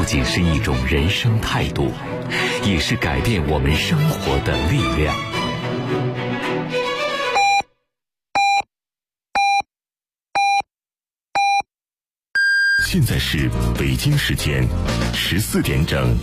不仅是一种人生态度，也是改变我们生活的力量。现在是北京时间14点整。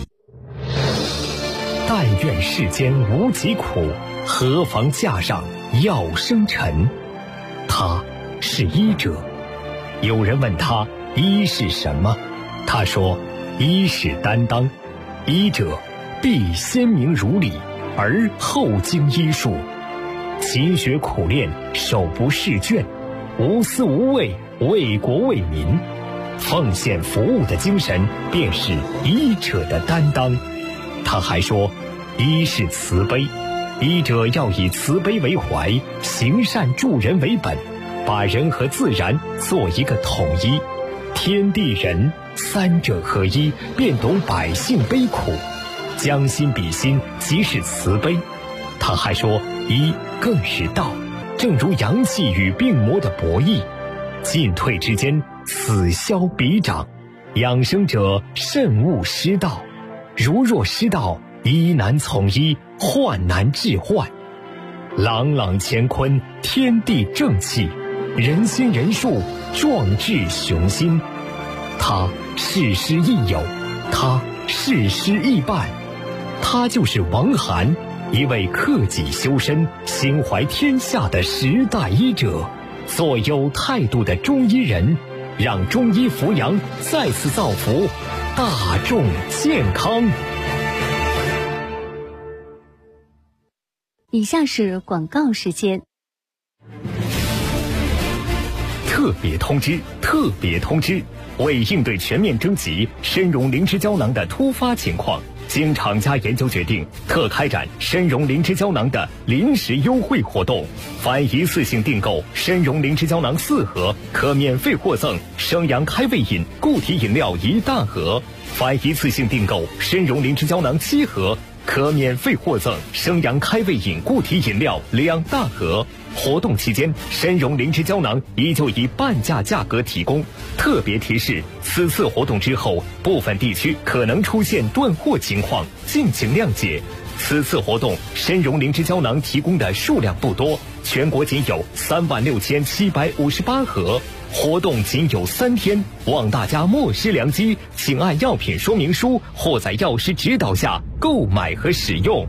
但愿世间无疾苦，何妨架上药生尘。他是医者。有人问他医是什么，他说医是担当。医者必先明如理，而后经医术，勤学苦练，手不释卷，无私无畏，为国为民，奉献服务的精神便是医者的担当。他还说医是慈悲，医者要以慈悲为怀，行善助人为本，把人和自然做一个统一，天地人三者合一，便懂百姓悲苦，将心比心，即是慈悲。他还说医更是道，正如阳气与病魔的博弈，进退之间，此消彼长，养生者慎勿失道，如若失道，医难从医，患难治患。朗朗乾坤，天地正气，人心人术，壮志雄心。他事师亦友，他事师亦伴。他就是王涵，一位克己修身、心怀天下的时代医者，做有态度的中医人，让中医扶阳再次造福大众健康。 以下是广告时间。 特别通知，特别通知！为应对全面征集参茸灵芝胶囊的突发情况，经厂家研究决定，特开展参茸灵芝胶囊的临时优惠活动。凡一次性订购参茸灵芝胶囊4盒，可免费获赠生阳开胃饮固体饮料1大盒；凡一次性订购参茸灵芝胶囊7盒，可免费获赠生阳开胃饮固体饮料2大盒。活动期间，参茸灵芝胶囊依旧以半价价格提供。特别提示：此次活动之后，部分地区可能出现断货情况，敬请谅解。此次活动，参茸灵芝胶囊提供的数量不多，全国仅有36758盒。活动仅有3天，望大家莫失良机，请按药品说明书或在药师指导下购买和使用。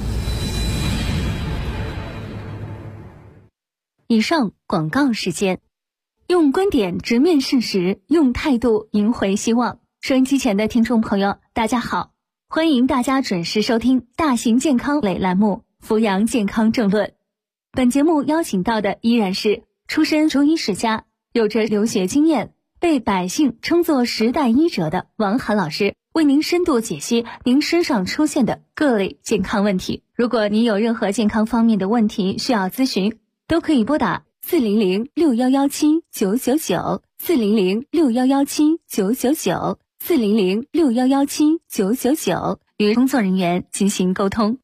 以上广告时间。用观点直面事实，用态度赢回希望。收音机前的听众朋友，大家好，欢迎大家准时收听大型健康类栏目《扶阳健康政论》。本节目邀请到的依然是出身中医世家，有着留学经验，被百姓称作时代医者的王涵老师，为您深度解析您身上出现的各类健康问题。如果您有任何健康方面的问题需要咨询，都可以拨打400611799 400611799 400611799与工作人员进行沟通。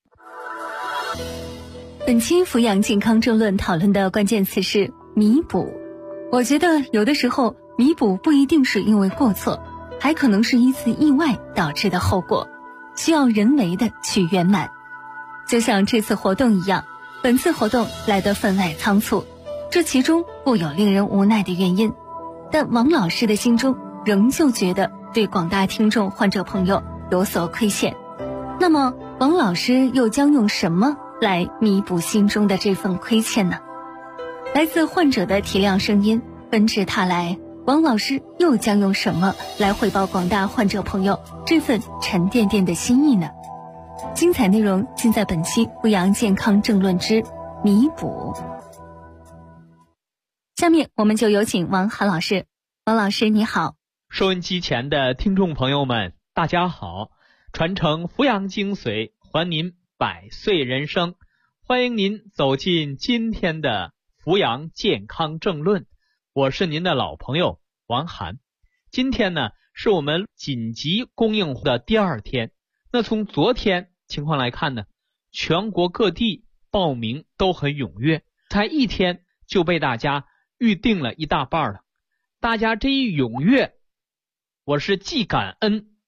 本期扶阳健康政论讨论的关键词是弥补。我觉得有的时候弥补不一定是因为过错，还可能是一次意外导致的后果，需要人为的去圆满。就像这次活动一样，本次活动来得分外仓促，这其中不有令人无奈的原因，但王老师的心中仍旧觉得对广大听众患者朋友有所亏欠。那么王老师又将用什么来弥补心中的这份亏欠呢？来自患者的体谅声音纷至沓来，王老师又将用什么来汇报广大患者朋友这份沉甸甸的心意呢？精彩内容尽在本期扶阳健康政论之弥补。下面我们就有请王涵老师。王老师你好。 收音机前的听众朋友们大家好，传承扶阳精髓，还您百岁人生，欢迎您走进今天的扶阳健康政论，我是您的老朋友王涵。今天呢是我们紧急供应的第2天，那从昨天情况来看呢，全国各地报名都很踊跃，才1天就被大家预定了1大半了。大家这一踊跃，我是既感恩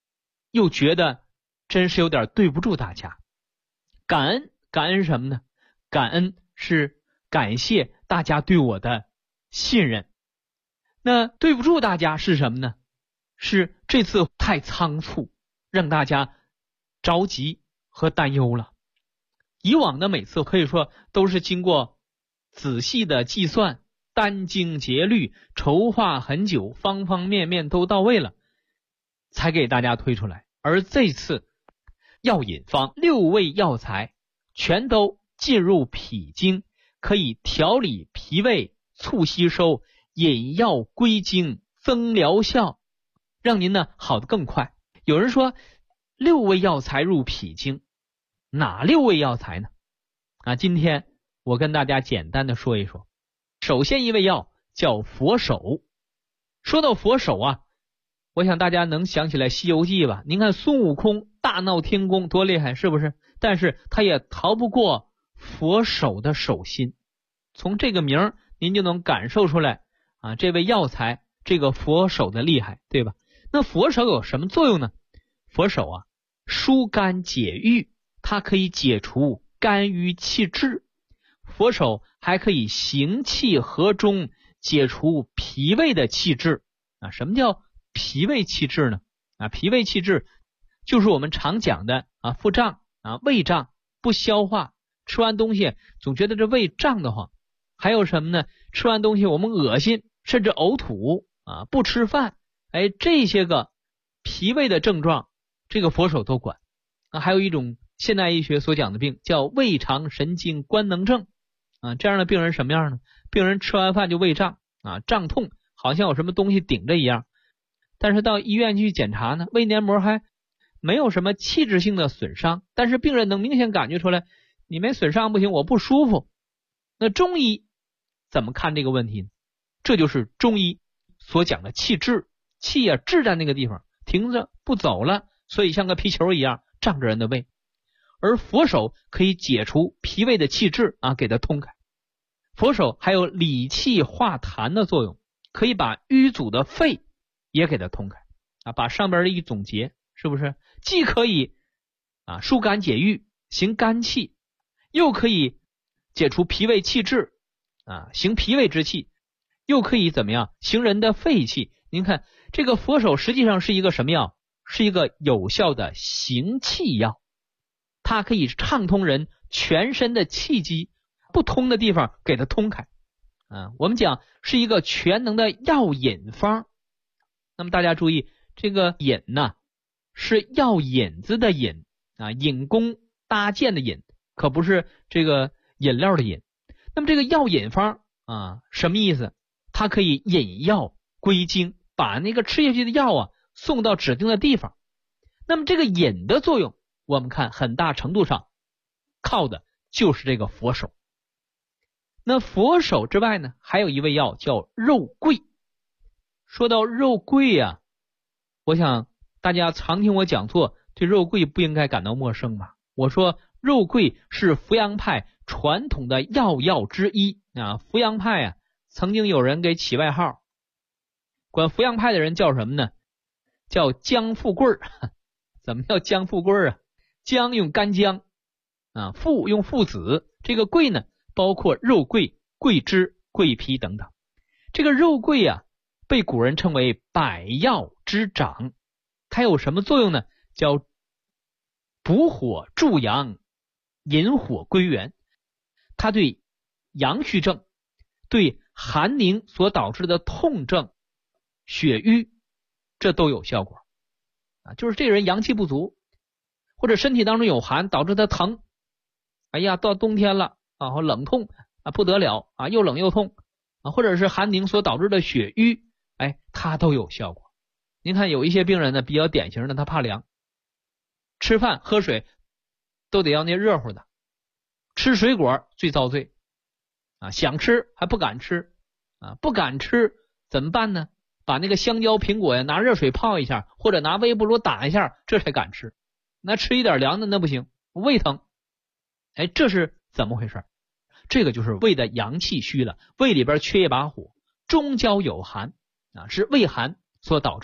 又觉得真是有点对不住大家。感恩，感恩什么呢？感恩是感谢大家对我的信任。那对不住大家是什么呢？是这次太仓促，让大家着急和担忧了。以往的每次可以说都是经过仔细的计算，殚精竭虑，筹划很久，方方面面都到位了，才给大家推出来。而这次药引方6味药材全都进入脾经，可以调理脾胃，促吸收，引药归经，增疗效，让您呢好得更快。有人说6味药材入脾经，哪6味药材呢？今天我跟大家简单的说一说。首先一味药叫佛手。说到佛手我想大家能想起来《西游记》吧？您看孙悟空大闹天宫多厉害，是不是？但是他也逃不过佛手的手心。从这个名儿您就能感受出来这味药材这个佛手的厉害，对吧？那佛手有什么作用呢？佛手疏肝解郁，它可以解除肝郁气滞。佛手还可以行气和中，解除脾胃的气滞。什么叫脾胃气滞呢？脾胃气滞就是我们常讲的腹胀胃胀，不消化，吃完东西总觉得这胃胀得慌。还有什么呢？吃完东西我们恶心，甚至呕吐不吃饭，这些个脾胃的症状，这个佛手都管。还有一种现代医学所讲的病叫胃肠神经官能症这样的病人什么样呢？病人吃完饭就胃胀胀痛，好像有什么东西顶着一样。但是到医院去检查呢，胃黏膜还没有什么器质性的损伤，但是病人能明显感觉出来，你没损伤不行，我不舒服。那中医怎么看这个问题呢？这就是中医所讲的气滞，气滞在那个地方停着不走了，所以像个皮球一样胀着人的胃。而佛手可以解除脾胃的气滞给它通开。佛手还有理气化痰的作用，可以把淤阻的肺也给它通开把上边的一总结，是不是既可以疏肝解郁，行肝气，又可以解除脾胃气滞行脾胃之气，又可以怎么样行人的肺气。您看这个佛手实际上是一个什么药？是一个有效的行气药，它可以畅通人全身的气机，不通的地方给它通开我们讲是一个全能的药引方。那么大家注意，这个引是药引子的引引弓搭箭的引，可不是这个饮料的饮。那么这个药引方什么意思？它可以引药归经，把那个吃下去的药送到指定的地方。那么这个引的作用，我们看很大程度上靠的就是这个佛手。那佛手之外呢，还有一味药叫肉桂。说到肉桂我想大家常听我讲座，对肉桂不应该感到陌生吧？我说肉桂是扶阳派传统的药之一扶阳派曾经有人给起外号，管扶阳派的人叫什么呢？叫姜富贵怎么叫姜富贵姜用干姜附用附子，这个桂呢包括肉桂、桂枝、桂皮等等。这个肉桂被古人称为百药之长，它有什么作用呢？叫补火助阳，引火归元。它对阳虚症、对寒凝所导致的痛症、血瘀，这都有效果就是这个人阳气不足，或者身体当中有寒导致他疼，到冬天了冷痛不得了又冷又痛或者是寒凝所导致的血瘀，它都有效果。您看有一些病人呢比较典型的，他怕凉，吃饭喝水都得要那热乎的，吃水果最遭罪想吃还不敢吃不敢吃怎么办呢？把那个香蕉苹果拿热水泡一下，或者拿微波炉打一下，这才敢吃。那吃一点凉的那不行，胃疼。这是怎么回事？这个就是胃的阳气虚了，胃里边缺一把火，中焦有寒是胃寒所导致的。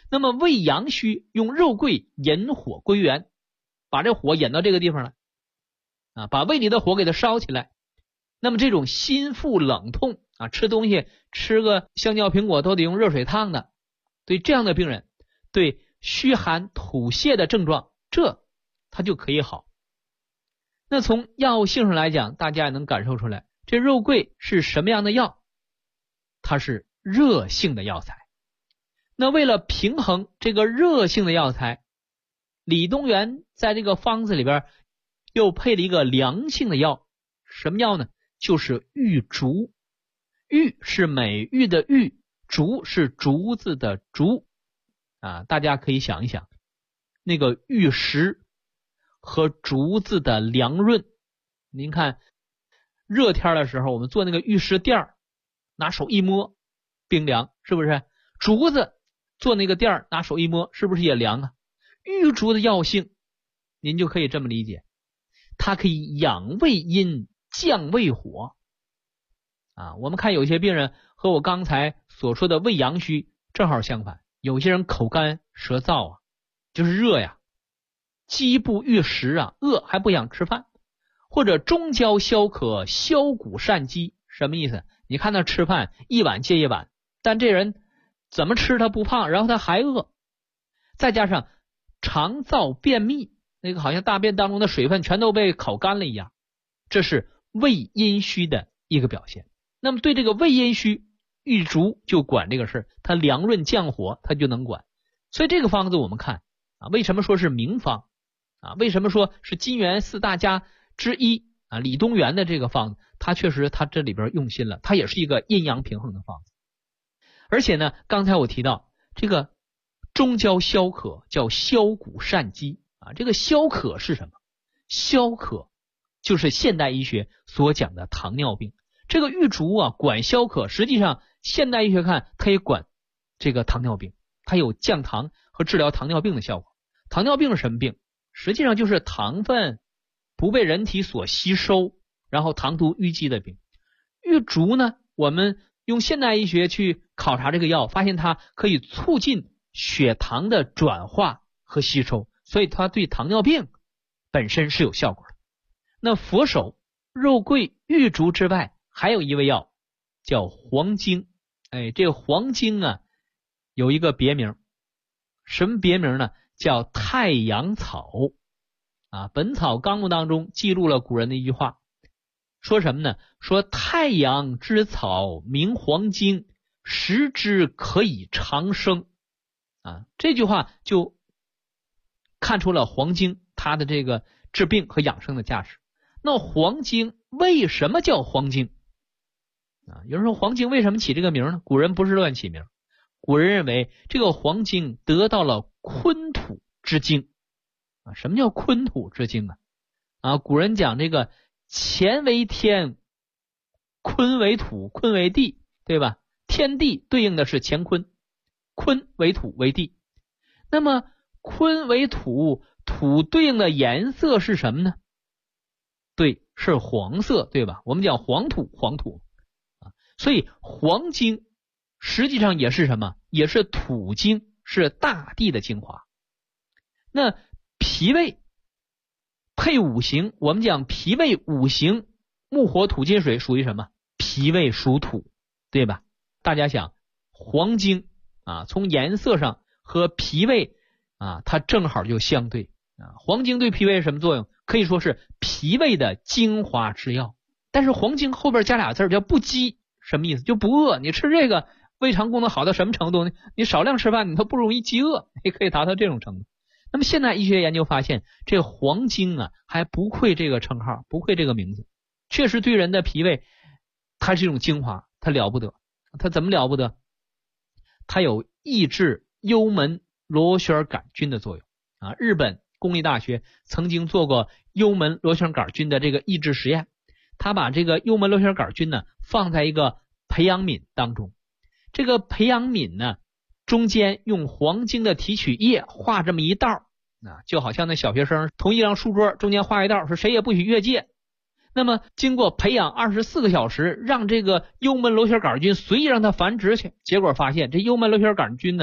那么胃阳虚，用肉桂引火归元，把这火引到这个地方来啊，把胃里的火给它烧起来。那么这种心腹冷痛啊，吃东西吃个香蕉苹果都得用热水烫的，对这样的病人，对虚寒吐泻的症状，这它就可以好。那从药性上来讲，大家也能感受出来，这肉桂是什么样的药？它是热性的药材。那为了平衡这个热性的药材，李东垣在这个方子里边又配了一个凉性的药，什么药呢？就是玉竹。玉是美玉的玉，竹是竹子的竹啊，大家可以想一想，那个玉石和竹子的凉润。您看热天的时候，我们做那个玉石垫，拿手一摸冰凉，是不是？竹子做那个垫，拿手一摸，是不是也凉啊？玉竹的药性您就可以这么理解，它可以养胃阴，降胃火啊。我们看有些病人和我刚才所说的胃阳虚正好相反，有些人口干舌燥啊，就是热呀，饥不欲食啊，饿还不想吃饭，或者中焦消渴，消谷善饥。什么意思？你看他吃饭一碗接一碗，但这人怎么吃他不胖，然后他还饿，再加上肠燥便秘，那个好像大便当中的水分全都被烤干了一样，这是胃阴虚的一个表现。那么对这个胃阴虚，玉竹就管这个事，它凉润降火，它就能管。所以这个方子我们看啊，为什么说是名方啊？为什么说是金元四大家之一啊？李东垣的这个方子，它确实它这里边用心了，它也是一个阴阳平衡的方子。而且呢，刚才我提到这个中焦消渴叫消谷善饥啊，这个消渴是什么？消渴就是现代医学所讲的糖尿病。这个玉竹啊管消渴，实际上现代医学看它也管这个糖尿病，它有降糖和治疗糖尿病的效果。糖尿病是什么病？实际上就是糖分不被人体所吸收，然后糖度淤积的病。玉竹呢，我们用现代医学去考察这个药，发现它可以促进血糖的转化和吸收，所以它对糖尿病本身是有效果的。那佛手、肉桂、玉竹之外，还有一味药叫黄精。这个黄精啊有一个别名，什么别名呢？叫太阳草啊。本草纲目当中记录了古人的一句话，说什么呢？说太阳之草名黄精，食之可以长生啊。这句话就看出了黄精它的这个治病和养生的价值。那黄精为什么叫黄精啊？有人说黄精为什么起这个名呢？古人不是乱起名，古人认为这个黄精得到了坤土之精啊。什么叫坤土之精啊？古人讲这个乾为天，坤为土，坤为地，对吧？天地对应的是乾坤，坤为土为地。那么坤为土，土对应的颜色是什么呢？对，是黄色，对吧？我们讲黄土，黄土啊。所以黄精实际上也是什么？也是土精，是大地的精华。那脾胃配五行，我们讲脾胃五行，木火土金水属于什么？脾胃属土，对吧？大家想黄精啊，从颜色上和脾胃啊，它正好就相对啊。黄精对脾胃什么作用？可以说是脾胃的精华之药。但是黄精后边加俩字叫不饥，什么意思？就不饿。你吃这个胃肠功能好到什么程度呢？你少量吃饭你都不容易饥饿，也可以达到这种程度。那么现代医学研究发现，这黄精啊还不愧这个称号，不愧这个名字，确实对人的脾胃它是一种精华，它了不得。它怎么了不得？它有抑制幽门螺旋杆菌的作用啊。日本公立大学曾经做过幽门螺旋杆菌的这个抑制实验，他把这个幽门螺旋杆菌呢放在一个培养皿当中，这个培养皿呢中间用黄精的提取液画这么一道啊，就好像那小学生同一张书桌中间画一道，说谁也不许越界。那么经过培养24个小时，让这个幽门螺旋杆菌随意让它繁殖去，结果发现这幽门螺旋杆菌呢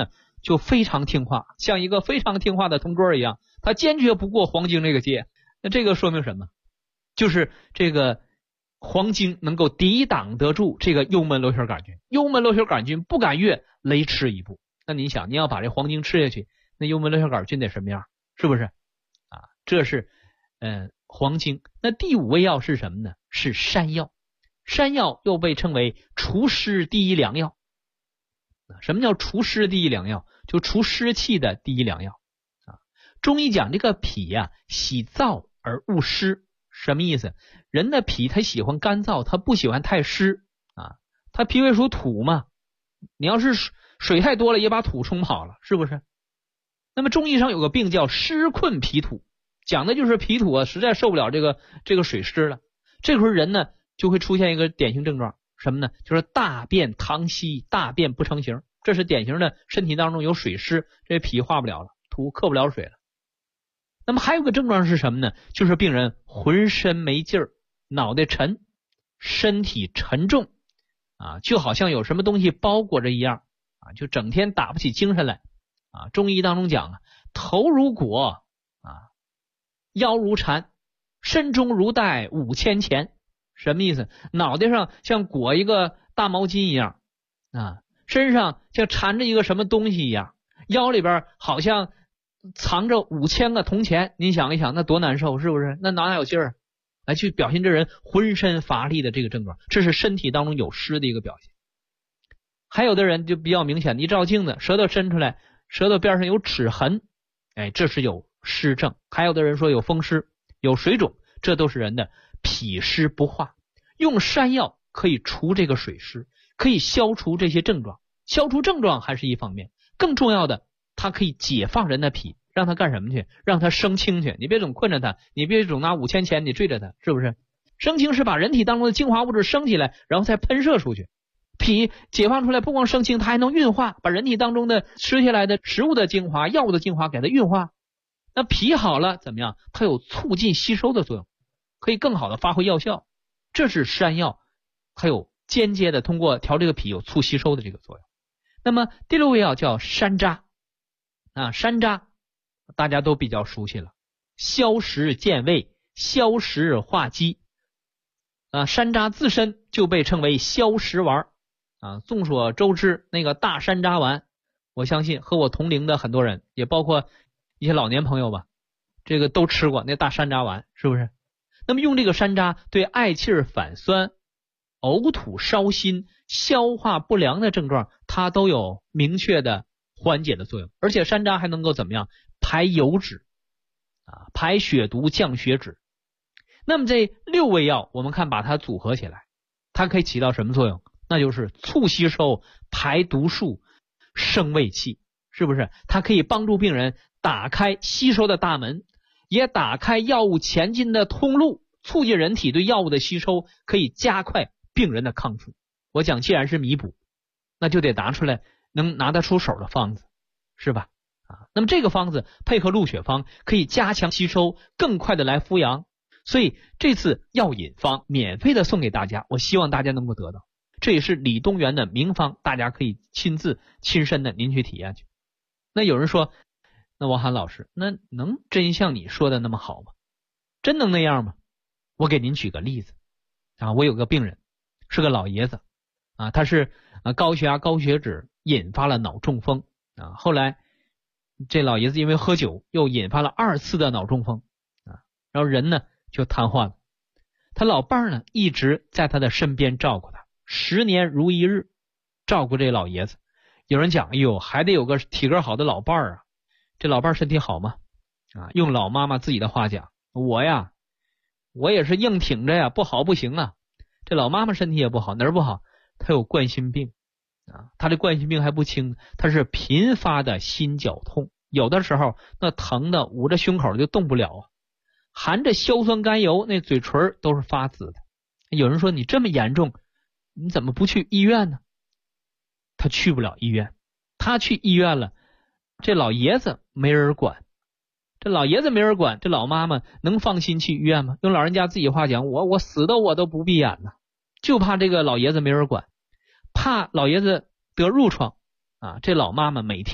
就非常听话，像一个非常听话的同桌一样，他坚决不过黄精这个界。那这个说明什么？就是这个黄精能够抵挡得住这个幽门螺旋杆菌，幽门螺旋杆菌不敢越雷池一步。那你想，你要把这黄精吃下去，那幽门螺旋杆菌得什么样？是不是啊？这是黄精。那第5味药是什么呢？是山药。山药又被称为除湿第一良药。什么叫除湿第一良药？就除湿气的第一良药啊。中医讲这个脾呀，喜燥而恶湿，什么意思？人的脾他喜欢干燥，他不喜欢太湿啊。他脾胃属土嘛，你要是水太多了，也把土冲跑了，是不是？那么中医上有个病叫湿困脾土，讲的就是脾土啊，实在受不了这个水湿了。这时候人呢就会出现一个典型症状，什么呢？就是大便溏稀，大便不成形，这是典型的身体当中有水湿，这脾化不了了，土克不了水了。那么还有个症状是什么呢？就是病人浑身没劲儿，脑袋沉，身体沉重啊，就好像有什么东西包裹着一样啊，就整天打不起精神来啊。中医当中讲啊，头如裹啊，腰如缠，身中如带5000钱。什么意思？脑袋上像裹一个大毛巾一样啊，身上像缠着一个什么东西一样，腰里边好像藏着5000个铜钱。您想一想，那多难受，是不是？那哪有劲儿来去表现这人浑身乏力的这个症状？这是身体当中有湿的一个表现。还有的人就比较明显，一照镜子，舌头伸出来，舌头边上有齿痕，这是有湿症。还有的人说有风湿，有水肿，这都是人的脾湿不化。用山药可以除这个水湿，可以消除这些症状。消除症状还是一方面，更重要的，它可以解放人的脾，让他干什么去？让他生清去。你别总困着他，你别总拿5000钱你追着他，是不是？生清是把人体当中的精华物质生起来，然后再喷射出去。脾解放出来，不光生清，它还能运化，把人体当中的吃下来的食物的精华、药物的精华给它运化。那脾好了怎么样？它有促进吸收的作用，可以更好的发挥药效。这是山药，它有间接的通过调这个脾有促吸收的这个作用。那么第6味药叫山楂啊，山楂大家都比较熟悉了，消食健胃，消食化积啊。山楂自身就被称为消食丸啊。众所周知，那个大山楂丸，我相信和我同龄的很多人，也包括一些老年朋友吧，这个都吃过那大山楂丸，是不是？那么用这个山楂对嗳气反酸、呕吐烧心、消化不良的症状，它都有明确的缓解的作用。而且山楂还能够怎么样？排油脂啊，排血毒、降血脂。那么这6味药我们看把它组合起来，它可以起到什么作用？那就是促吸收、排毒素、升胃气，是不是？它可以帮助病人打开吸收的大门，也打开药物前进的通路，促进人体对药物的吸收，可以加快病人的康复。我讲既然是弥补，那就得拿出来能拿得出手的方子，是吧？啊，那么这个方子配合鹿血方，可以加强吸收，更快的来扶阳。所以这次药引方免费的送给大家，我希望大家能够得到。这也是李东垣的名方，大家可以亲身的您去体验去。那有人说，那王涵老师，那能真像你说的那么好吗？真能那样吗？我给您举个例子啊，我有个病人是个老爷子啊，他是高血压高血脂引发了脑中风啊，后来这老爷子因为喝酒又引发了2次的脑中风啊，然后人呢就瘫痪了。他老伴儿呢一直在他的身边照顾他，10年如一日照顾这老爷子。有人讲，哎呦，还得有个体格好的老伴儿啊。这老伴儿身体好吗？啊，用老妈妈自己的话讲，我也是硬挺着呀，不好不行啊。这老妈妈身体也不好，哪儿不好？她有冠心病啊，她这冠心病还不轻，她是频发的心绞痛，有的时候那疼的捂着胸口就动不了啊，含着硝酸甘油，那嘴唇都是发紫的。有人说你这么严重，你怎么不去医院呢？他去不了医院，他去医院了，这老爷子没人管，这老妈妈能放心去医院吗？用老人家自己话讲，我死的我都不闭眼呢，就怕这个老爷子没人管，怕老爷子得褥疮啊。这老妈妈每天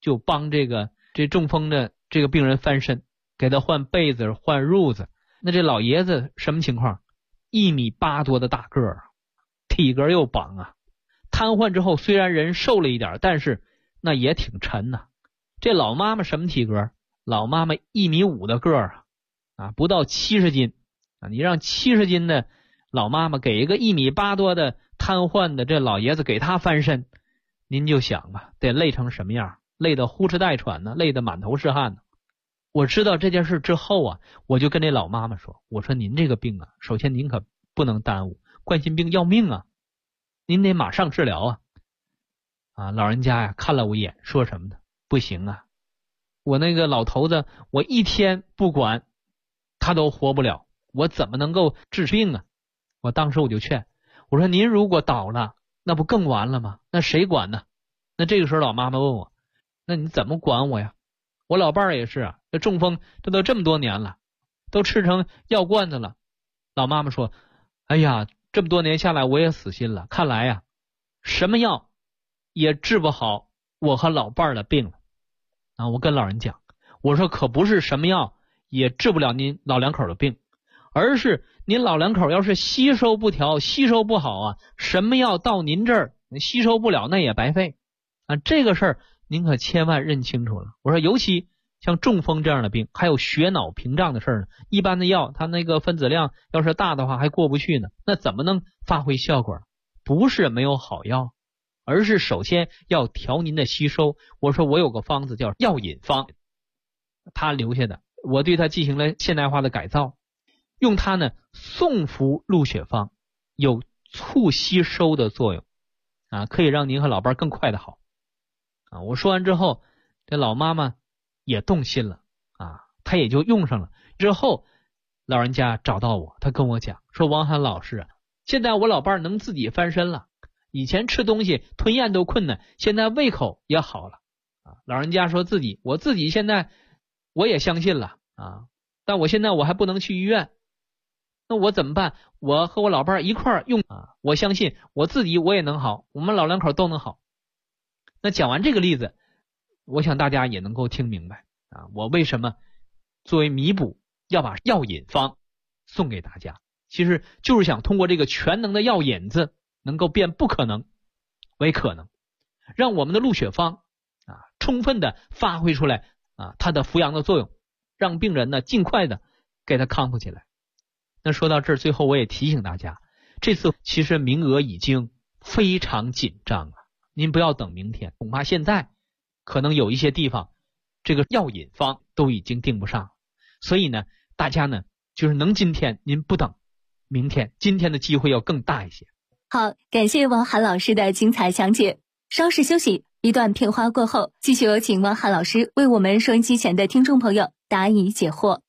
就帮这中风的这个病人翻身，给他换被子换褥子。那这老爷子什么情况？1.8米多的大个儿，体格又绑啊，瘫痪之后虽然人瘦了一点，但是那也挺沉呐。这老妈妈什么体格？老妈妈1.5米的个儿啊，不到70斤啊。你让70斤的老妈妈给一个1.8米多的瘫痪的这老爷子给他翻身，您就想吧，得累成什么样？累得呼哧带喘呢，累得满头是汗呢。我知道这件事之后啊，我就跟这老妈妈说，我说您这个病啊，首先您可不能耽误，冠心病要命啊，您得马上治疗啊。老人家呀看了我一眼，说什么呢？不行啊，我那个老头子，我一天不管他都活不了，我怎么能够治病啊？我当时我就劝，我说您如果倒了，那不更完了吗？那谁管呢？那这个时候老妈妈问我，那你怎么管我呀？我老伴儿也是啊，这中风这都这么多年了，都吃成药罐子了。老妈妈说，哎呀，这么多年下来我也死心了，看来呀，什么药也治不好我和老伴儿的病了啊。我跟老人讲，我说可不是什么药也治不了您老两口的病，而是您老两口要是吸收不调，吸收不好啊，什么药到您这儿吸收不了那也白费啊。这个事儿您可千万认清楚了。我说尤其像中风这样的病，还有血脑屏障的事儿呢，一般的药它那个分子量要是大的话还过不去呢，那怎么能发挥效果？不是没有好药，而是首先要调您的吸收。我说我有个方子叫药引方，他留下的，我对它进行了现代化的改造，用它呢送服入血方，有促吸收的作用啊，可以让您和老伴更快的好啊。我说完之后，这老妈妈也动心了啊，她也就用上了。之后老人家找到我，他跟我讲说，王涵老师啊，现在我老伴能自己翻身了，以前吃东西吞咽都困难，现在胃口也好了啊。老人家说我自己现在我也相信了啊，但我现在我还不能去医院，那我怎么办？我和我老伴一块儿用啊，我相信我自己我也能好，我们老两口都能好。那讲完这个例子，我想大家也能够听明白啊，我为什么作为弥补要把药引方送给大家，其实就是想通过这个全能的药引子，能够变不可能为可能，让我们的入血方啊充分的发挥出来啊它的扶阳的作用，让病人呢尽快的给他康复起来。那说到这儿，最后我也提醒大家，这次其实名额已经非常紧张了，您不要等明天，恐怕现在可能有一些地方这个药引方都已经订不上，所以呢大家呢就是能今天您不等明天，今天的机会要更大一些。 好，感谢王涵老师的精彩讲解。稍事休息，一段片花过后，继续有请王涵老师为我们收音机前的听众朋友答疑解惑。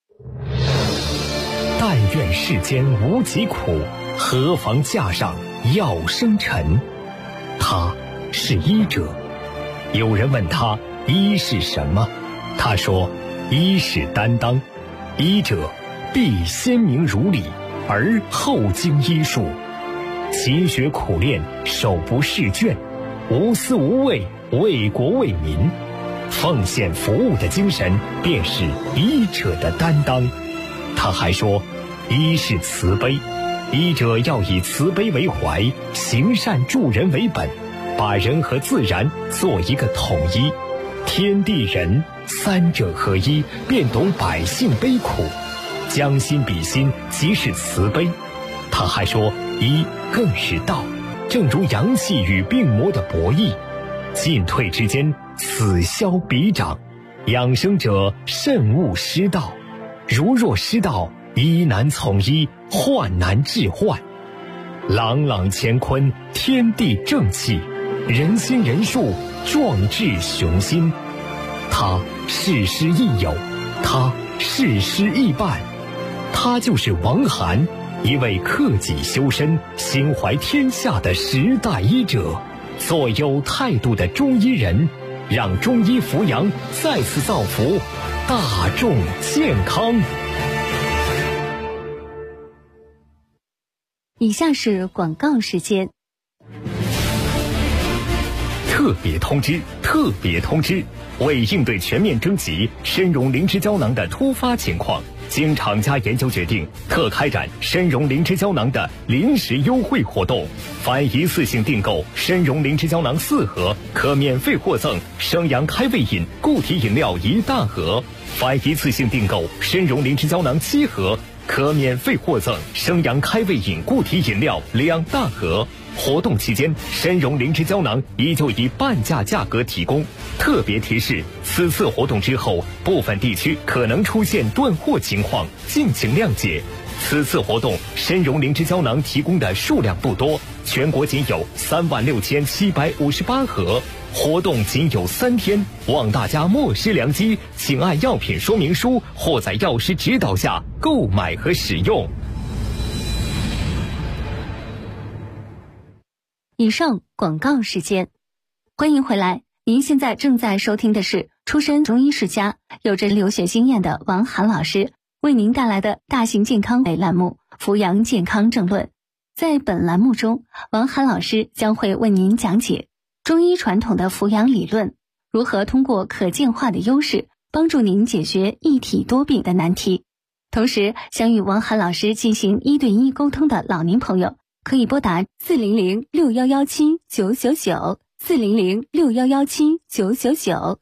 但愿世间无疾苦，何妨架上药生尘。他是医者。有人问他医是什么，他说医是担当，医者必先明如理，而后经医术，勤学苦练，手不释卷，无私无畏，为国为民，奉献服务的精神便是医者的担当。他还说医是慈悲，医者要以慈悲为怀，行善助人为本，把人和自然做一个统一，天地人三者合一，便懂百姓悲苦，将心比心，即是慈悲。他还说医更是道，正如阳气与病魔的博弈，进退之间，此消彼长，养生者慎勿失道，如若失道，医难从医，患难治患。朗朗乾坤，天地正气，人心人术，壮志雄心。他事师亦友，他事师亦伴，他就是王涵，一位克己修身、心怀天下的时代医者，做有态度的中医人，让中医扶阳再次造福大众健康。 以下是广告时间。 特别通知！特别通知！为应对全面征集参茸灵芝胶囊的突发情况，经厂家研究决定，特开展参茸灵芝胶囊的临时优惠活动。凡一次性订购参茸灵芝胶囊4盒，可免费获赠生阳开胃饮固体饮料1大盒；凡一次性订购参茸灵芝胶囊7盒，可免费获赠生阳开胃饮固体饮料2大盒。活动期间，参茸灵芝胶囊依旧以半价价格提供。特别提示：此次活动之后，部分地区可能出现断货情况，敬请谅解。此次活动，参茸灵芝胶囊提供的数量不多，全国仅有36758盒。活动仅有3天，望大家莫失良机，请按药品说明书或在药师指导下购买和使用。 以上广告时间，欢迎回来。您现在正在收听的是出身中医世家、有着留学经验的王涵老师为您带来的大型健康类栏目《扶阳健康政论》。在本栏目中，王涵老师将会为您讲解中医传统的扶阳理论，如何通过可见化的优势帮助您解决一体多病的难题。同时，想与王涵老师进行1对1沟通的老年朋友，可以拨打4006117999400 4006117999400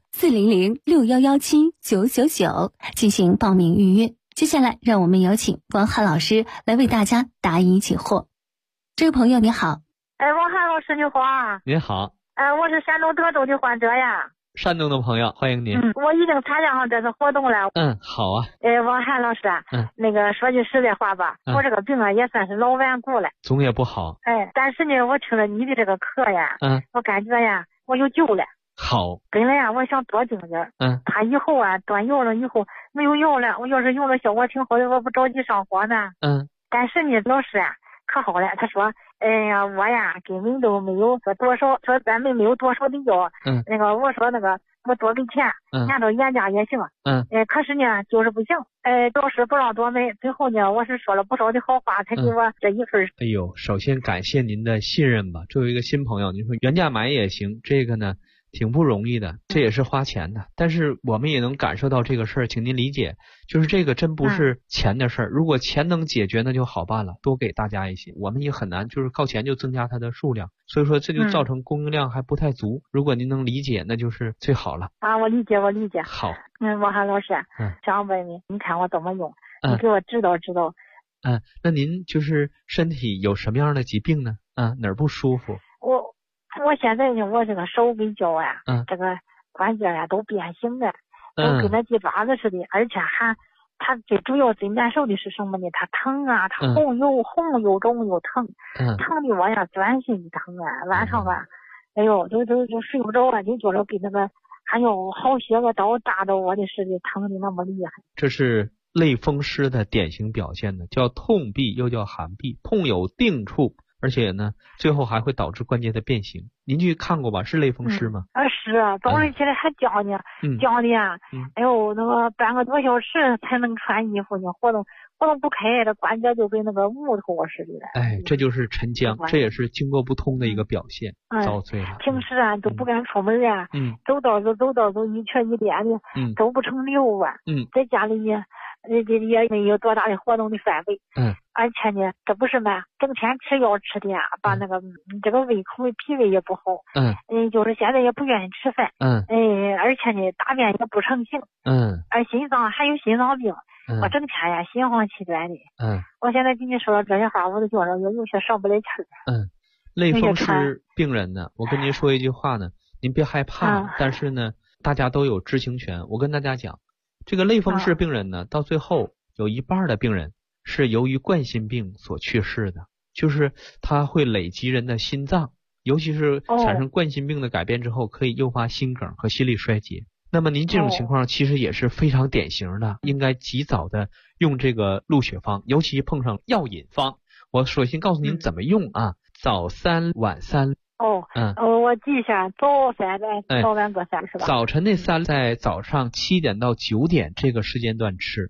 40061179999进行报名预约。接下来，让我们有请王涵老师来为大家答疑解惑。这位朋友你好。 王涵老师你好啊。 您好。 我是山东德州的患者呀。 山东的朋友，欢迎您。 我已经参加上这次活动了。 好啊。 王涵老师啊，那个说句实在话吧，我这个病啊也算是老顽固了， 总也不好。 但是呢，我听了你的这个课呀，我感觉呀，我有救了。 好。 本来呀，我想多经点，他以后啊断药了以后没有药了，我要是用的效果挺好的，我不着急上火呢。但是呢，老师啊可好了，他说。我呀根本都没有说多少，说咱们没有多少的药。那个我说那个我多给钱，按照原价也行。可是呢就是不行。老师不让多买，最后呢我是说了不少的好话才给我这一份。 哎呦，首先感谢您的信任吧。作为一个新朋友，您说原价买也行，这个呢挺不容易的，这也是花钱的。但是我们也能感受到这个事儿，请您理解，就是这个真不是钱的事儿。如果钱能解决，那就好办了，多给大家一些。我们也很难，就是靠钱就增加它的数量，所以说这就造成供应量还不太足。如果您能理解，那就是最好了。 我理解，我理解。 好。 王涵老师，想问你，你看我怎么用？你给我指导指导。 那您就是身体有什么样的疾病呢？哪儿不舒服？ 我现在呢，我这个手跟脚啊，这个关节啊都变形了，都跟那鸡爪子似的，而且它最主要最难受的是什么呢？它疼啊，它红又肿又疼，疼的我呀钻心的疼啊，晚上吧，哎呦，就睡不着啊，就觉着比那个还有好些个刀扎着我的似的，疼的那么厉害。这是类风湿的典型表现呢，叫痛痹又叫寒痹，痛有定处。而且呢，最后还会导致关节的变形。您去看过吧？是类风湿吗？ 是啊，早上起来还僵呢，僵的呀。哎呦，那个半个多小时才能穿衣服呢，活动不开，这关节就跟那个木头似的。 这就是沉僵，这也是经络不通的一个表现，遭罪了。 平时啊都不敢出门啊，走道走一瘸一颠的，走不成溜啊。在家里呢。也没有多大的活动的范围，而且呢，这不是嘛，整天吃药吃的啊，把那个这个胃口脾胃也不好，就是现在也不愿意吃饭，而且呢，大便也不成形，而心脏还有心脏病，我整天呀心慌气短的，我现在跟你说了这些话，我都觉着有些上不来气儿。 类风湿病人呢，我跟您说一句话呢，您别害怕，但是呢，大家都有知情权。我跟大家讲。这个类风湿病人呢，到最后有一半的病人是由于冠心病所去世的，就是他会累积人的心脏，尤其是产生冠心病的改变之后，可以诱发心梗和心力衰竭。那么您这种情况其实也是非常典型的，应该及早的用这个鹿血方，尤其碰上药引方。我首先告诉您怎么用啊，早3晚3。 我记一下，早3早晚各3是吧？ 早晨那3在早上7点到9点这个时间段吃。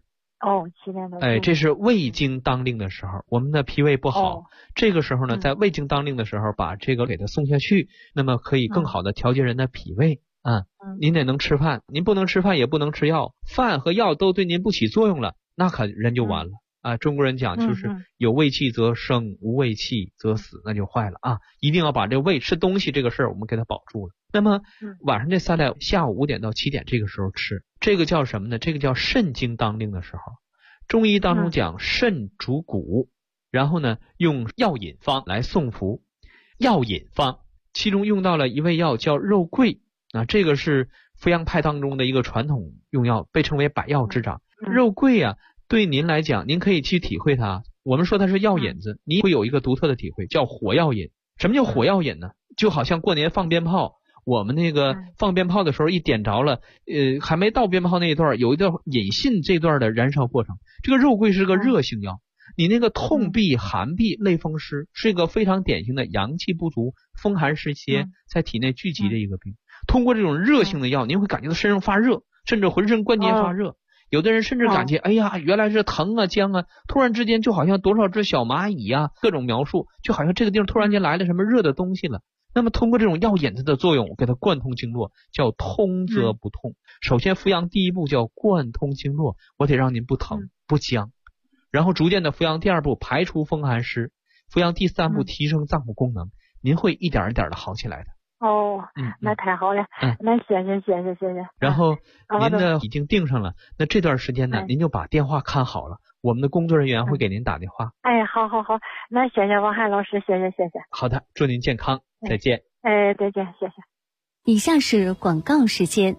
7点多。 这是胃经当令的时候，我们的脾胃不好，这个时候呢，在胃经当令的时候，把这个给它送下去，那么可以更好的调节人的脾胃。您得能吃饭，您不能吃饭也不能吃药，饭和药都对您不起作用了，那可人就完了中国人讲就是有胃气则生，无胃气则死，那就坏了一定要把这胃吃东西这个事儿我们给它保住了。那么晚上这3料下午5点到7点这个时候吃，这个叫什么呢？这个叫肾经当令的时候。中医当中讲肾主骨，然后呢用药引方来送服。药引方其中用到了一味药叫肉桂这个是扶阳派当中的一个传统用药，被称为百药之长。肉桂对您来讲，您可以去体会它。我们说它是药引子，你会有一个独特的体会，叫火药引。什么叫火药引呢？就好像过年放鞭炮，我们那个放鞭炮的时候一点着了，还没到鞭炮那一段，有一段引信这段的燃烧过程。这个肉桂是个热性药，你那个痛痹、寒痹、类风湿是一个非常典型的阳气不足、风寒湿邪在体内聚集的一个病。通过这种热性的药，您会感觉到身上发热，甚至浑身关节发热。有的人甚至感觉哎呀，原来是疼僵突然之间就好像多少只小蚂蚁各种描述，就好像这个地方突然间来了什么热的东西了。那么通过这种药引子的作用，我给它贯通经络，叫通则不痛。首先扶阳第一步叫贯通经络，我得让您不疼不僵，然后逐渐的扶阳第2步排除风寒湿，扶阳第3步提升脏腑功能，您会一点一点的好起来的。 那太好了，那谢谢。 然后您呢已经定上了，那这段时间呢，您就把电话看好了，我们的工作人员会给您打电话。 好，那谢谢王涵老师，谢谢。 好的，祝您健康，再见。 再见，谢谢。 以下是广告时间。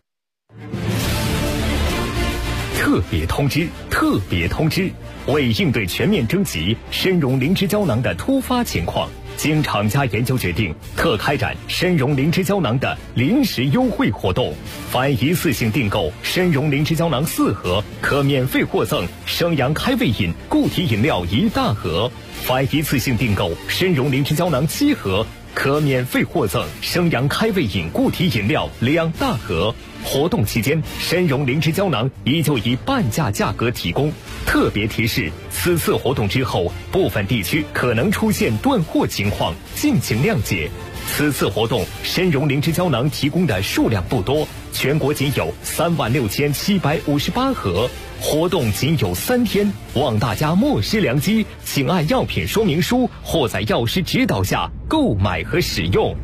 特别通知！为应对全面征集参茸灵芝胶囊的突发情况，经厂家研究决定，特开展参茸灵芝胶囊的临时优惠活动。凡一次性订购参茸灵芝胶囊4盒，可免费获赠生阳开胃饮固体饮料1大盒；凡一次性订购参茸灵芝胶囊7盒，可免费获赠生阳开胃饮固体饮料2大盒。活动期间，参茸灵芝胶囊依旧以半价价格提供。特别提示：此次活动之后，部分地区可能出现断货情况，敬请谅解。此次活动，参茸灵芝胶囊提供的数量不多，全国仅有36758盒。活动仅有3天，望大家莫失良机，请按药品说明书或在药师指导下购买和使用。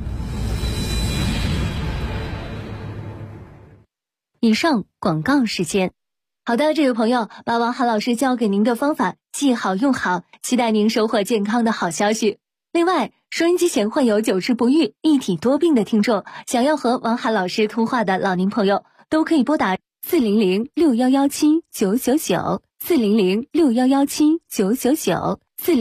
以上广告时间。好的，这位朋友，把王涵老师教给您的方法记好用好，期待您收获健康的好消息。另外，收音机前患有久治不愈、一体多病的听众，想要和王涵老师通话的老年朋友，都可以拨打400-6117-999 400-6117-999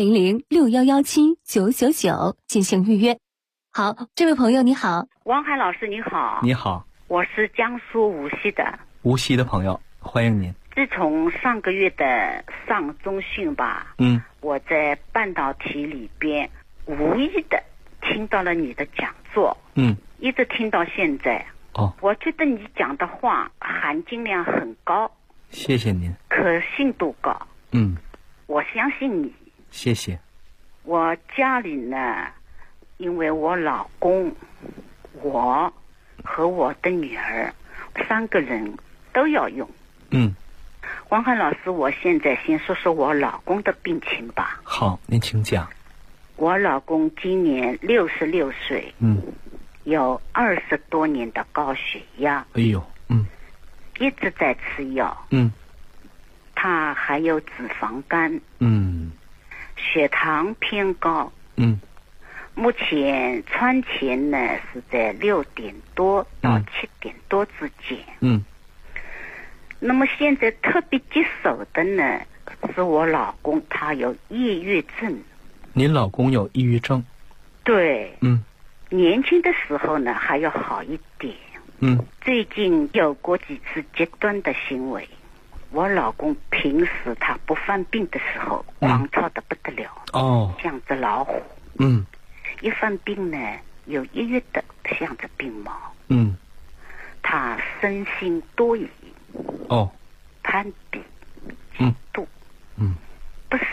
400-6117-999进行预约。好，这位朋友你好。 王涵老师你好。 你好， 我是江苏无锡的。 无锡的朋友，欢迎您。 自从上个月的上中旬吧，我在半导体里边无意的听到了你的讲座，一直听到现在。我觉得你讲的话含金量很高， 谢谢您， 可信度高，我相信你， 谢谢。 我家里呢，因为我老公、我和我的女儿3个人都要用。王涵老师，我现在先说说我老公的病情吧。 好，您请讲。 我老公今年66岁，有20多年的高血压， 一直在吃药，他还有脂肪肝，血糖偏高，目前窗前呢是在6点多到7点多之间，那么现在特别棘手的呢是我老公他有抑郁症。 您老公有抑郁症？ 对，年轻的时候呢还要好一点，最近有过几次极端的行为。我老公平时他不犯病的时候狂躁得不得了，像只老虎，一犯病呢有抑郁的像只病猫，他身心多疑，攀比、嫉妒、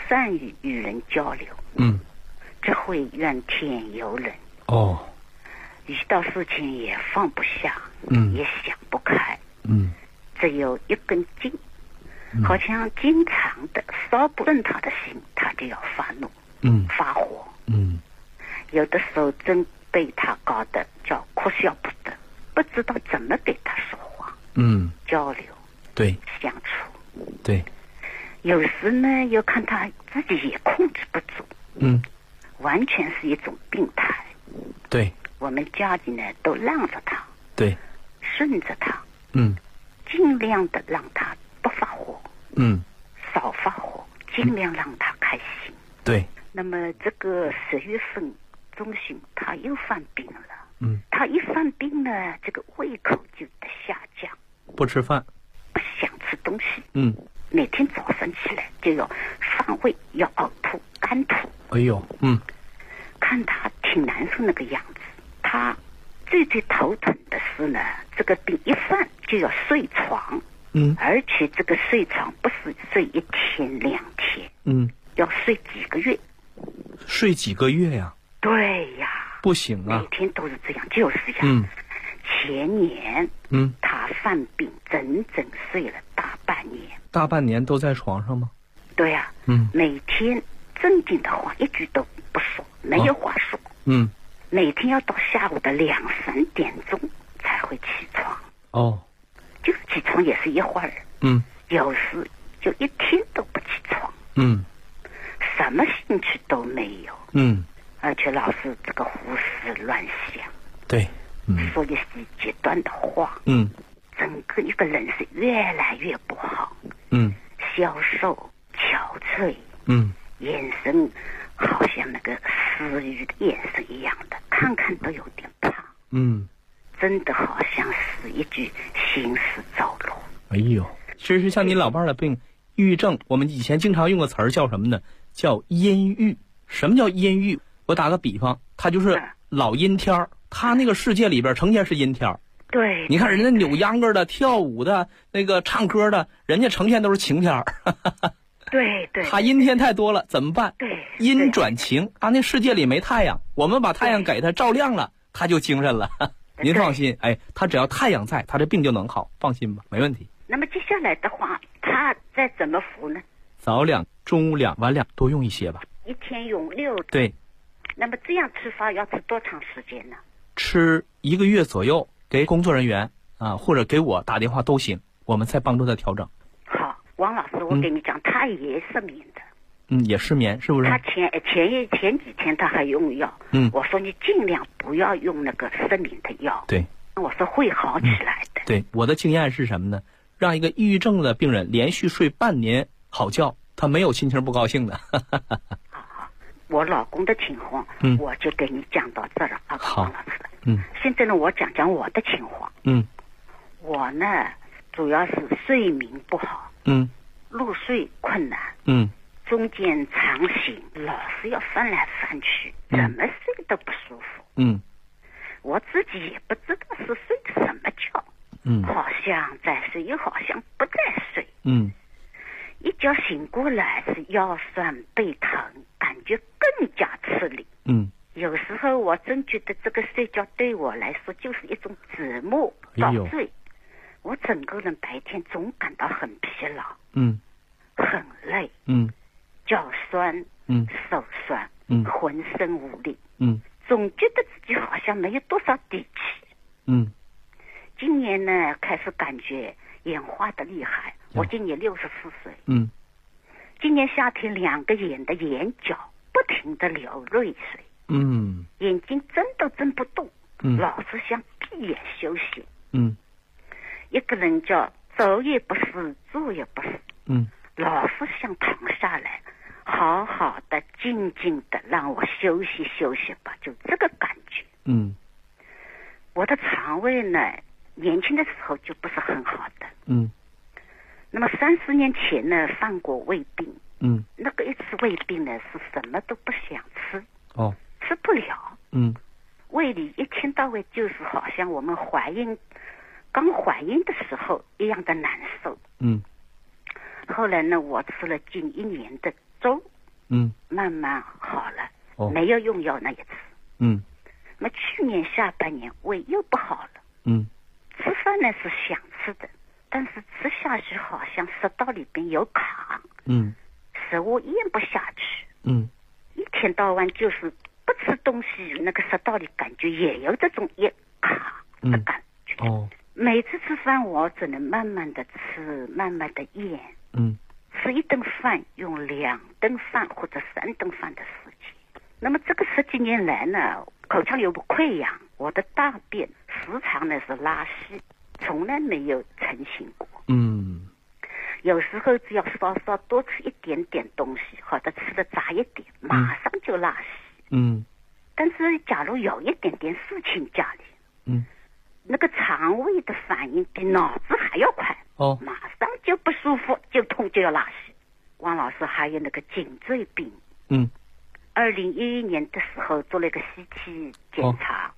善于与人交流，只会怨天尤人。遇到事情也放不下，也想不开，只有一根筋，好像经常的稍不顺他的心，他就要发怒，发火，有的时候真被他搞得叫哭笑不得，不知道怎么给他说话，交流， 对， 相处， 对， 有时呢又看他自己也控制不住，完全是一种病态， 对。 我们家里呢都让着他， 对， 顺着他，尽量的让他不发火，少发火，尽量让他开心。 对。 那么这个10月份中旬他又犯病了，他一犯病呢，这个胃口就得下降， 不吃饭， 不想吃东西，每天早上起来就要反胃，要呕吐，干吐。 哎呦， 看他挺难受那个样子。他最头疼的是呢，这个病一犯就要睡床，而且这个睡床不是睡1天2天，要睡几个月。 睡几个月呀？ 对呀， 不行啊， 每天都是这样，就是呀。前年，他犯病整整睡了大半年。 大半年都在床上吗？ 对呀，每天正经的话一句都不说，没有话说，每天要到下午的2、3点钟才会起床。就是起床也是一会儿，有时就1天都不起床，什么兴趣都没有，而且老是这个胡思乱想， 对， 说一些极端的话，整个一个人是越来越不好，消瘦憔悴，眼神好像那个死鱼的眼神一样的，看看都有点怕，真的好像是一具行尸走肉。 哎呦，其实像你老伴的病，抑郁症，我们以前经常用个词儿叫什么呢？叫阴郁。什么叫阴郁？我打个比方，他就是老阴天儿，他那个世界里边成天是阴天儿。 对， 你看人家扭秧歌的、跳舞的、那个唱歌的，人家成天都是晴天儿。 对， 他阴天太多了，怎么办？ 对， 阴转晴，他那世界里没太阳，我们把太阳给他照亮了，他就精神了。您放心，他只要太阳在，他这病就能好，放心吧，没问题。 那么接下来的话，他再怎么服呢？ 早2、中午2、晚2多用一些吧。 1天用6。 对。 那么这样吃法要吃多长时间呢？ 吃1个月左右，给工作人员或者给我打电话都行，我们再帮助他调整。 好，王老师，我给你讲，他也失眠的。 也失眠，是不是？ 他前几天他还用药。我说你尽量不要用那个失眠的药。 对。 我说会好起来的。 对，我的经验是什么呢？让一个抑郁症的病人连续睡半年好觉，他没有心情不高兴的。 好，我老公的情况，我就给你讲到这儿了。 好， 王老师。现在呢，我讲讲我的情况。我呢，主要是睡眠不好。入睡困难。中间常醒，老是要翻来翻去，怎么睡都不舒服。我自己也不知道是睡的什么觉。好像在睡，又好像不在睡。一觉醒过来是腰酸背疼，感觉更加吃力。有时候我真觉得这个睡觉对我来说就是一种折磨遭罪。我整个人白天总感到很疲劳，很累，脚酸，手酸，浑身无力，总觉得自己好像没有多少底气。今年呢，开始感觉眼花的厉害。我今年64岁。今年夏天2个眼的眼角不停的流泪水。眼睛睁都睁不动。老是想闭眼休息。一个人叫走也不是，坐也不是。老是想躺下来，好好的、静静的让我休息休息吧，就这个感觉。我的肠胃呢，年轻的时候就不是很好的。那么3、4年前呢，犯过胃病。那个一次胃病呢，是什么都不想吃。吃不了。胃里一天到晚就是好像我们刚怀孕的时候一样的难受。后来呢，我吃了近1年的粥， 慢慢好了，没有用药那一次。那去年下半年胃又不好了。吃饭呢是想吃的，但是吃下去好像食道里边有卡。食物咽不下去。一天到晚就是不吃东西，那个食道里感觉也有这种一卡的感觉。每次吃饭我只能慢慢的吃，慢慢的咽。吃一顿饭用2顿饭或者3顿饭的时间。那么这个10几年来呢，口腔有个溃疡，我的大便时常呢是拉稀，从来没有成型过。有时候只要稍稍多吃一点点东西，或者吃的杂一点，马上就拉稀。但是假如有一点点事情家里，那个肠胃的反应比脑子还要快。马上就不舒服，就痛，就要拉稀。王老师还有那个颈椎病。2011年的时候做了一个 CT 检查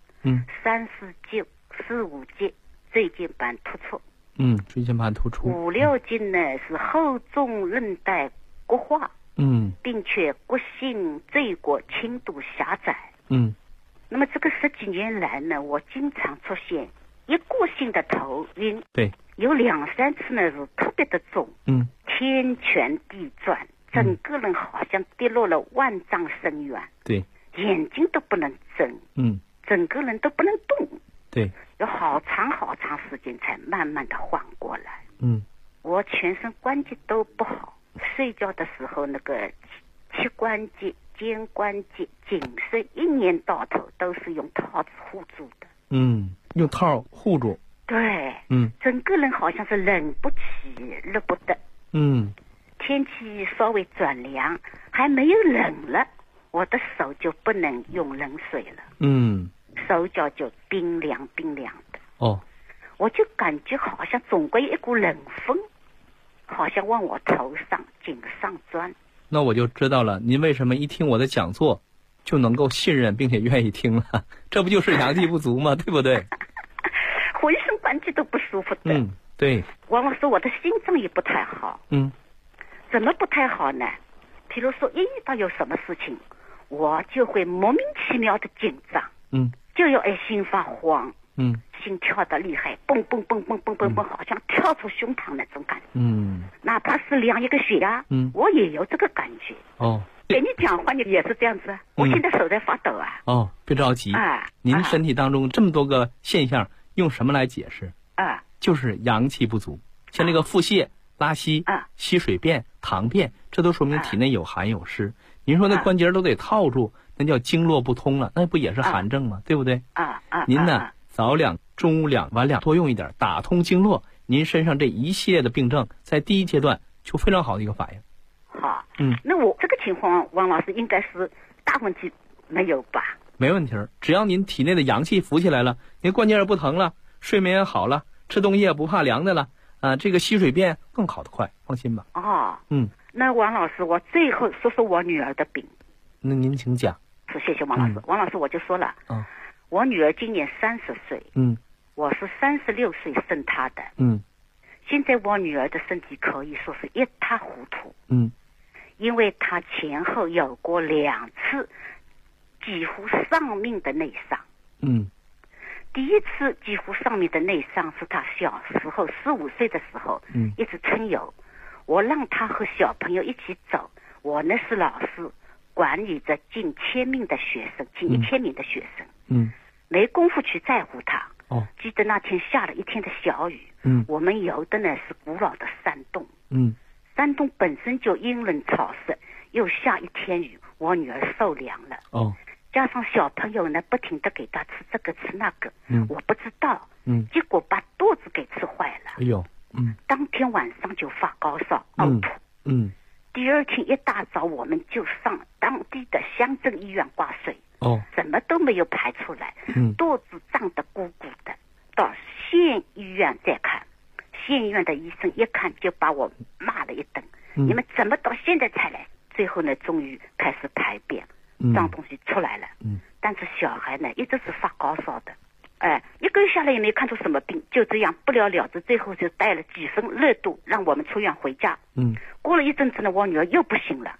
，3、4节、4、5节椎间盘突出。 椎间盘突出。 5、6节呢是后纵韧带固化。并且骨性椎骨轻度狭窄。那么这个10几年来呢，我经常出现一过性的头晕。 对。 有2、3次呢是特别的重。天旋地转，整个人好像跌落了万丈深渊。 对。 眼睛都不能睁。整个人都不能动。 对。 有好长好长时间才慢慢的缓过来。我全身关节都不好，睡觉的时候那个膝关节、肩关节、颈椎一年到头都是用套子护住的。 用套护住。 对。整个人好像是冷不起热不得。天气稍微转凉，还没有冷了，我的手就不能用冷水了。手脚就冰凉冰凉的。我就感觉好像总归一股冷风，好像往我头上颈上钻。 那我就知道了，您为什么一听我的讲座就能够信任并且愿意听了，这不就是阳气不足吗？对不对？ 浑身关节都不舒服的。 对。 王老师，我的心脏也不太好。怎么不太好呢？比如说一遇到有什么事情，我就会莫名其妙的紧张。就要心发慌。心跳的厉害，蹦蹦蹦蹦蹦蹦蹦，好像跳出胸膛那种感觉。哪怕是量一个血压，我也有这个感觉。给你讲话你也是这样子。我现在手在发抖啊。 别着急。您身体当中这么多个现象，用什么来解释？就是阳气不足，像那个腹泻、拉稀、稀水便、溏便，这都说明体内有寒有湿。您说那关节都得套住，那叫经络不通了，那不也是寒症吗？对不对？您呢？早两、中午两、晚两多用一点，打通经络，您身上这一系列的病症，在第一阶段就非常好的一个反应。 好。那我这个情况，王老师应该是大问题没有吧？ 没问题，只要您体内的阳气浮起来了，您关节也不疼了，睡眠也好了，吃东西也不怕凉的了，这个稀水便更好的快，放心吧。 那王老师，我最后说说我女儿的病。 那您请讲。 谢谢王老师。王老师，我就说了。我女儿今年30岁。我是36岁生她的。现在我女儿的身体可以说是一塌糊涂。因为她前后有过2次几乎丧命的内伤。第一次几乎丧命的内伤是她小时候4、5岁的时候，一次春游，我让她和小朋友一起走，我呢是老师，管理着近1000名的学生，近1000名的学生。没工夫去在乎他。记得那天下了一天的小雨。我们游的呢是古老的山洞。山洞本身就阴冷潮湿，又下一天雨，我女儿受凉了。加上小朋友呢不停地给她吃这个吃那个。我不知道。结果把肚子给吃坏了。当天晚上就发高烧呕吐。第二天一大早我们就上当地的乡镇医院挂水。什么都没有排出来。肚子胀得鼓鼓的，到县医院再看，县医院的医生一看就把我骂了一顿。你们怎么到现在才来？最后呢终于开始排便，脏东西出来了。但是小孩呢一直是发高烧的。1个月下来也没看出什么病，就这样不了了之，最后就带了几分热度让我们出院回家。过了一阵子呢，我女儿又不行了，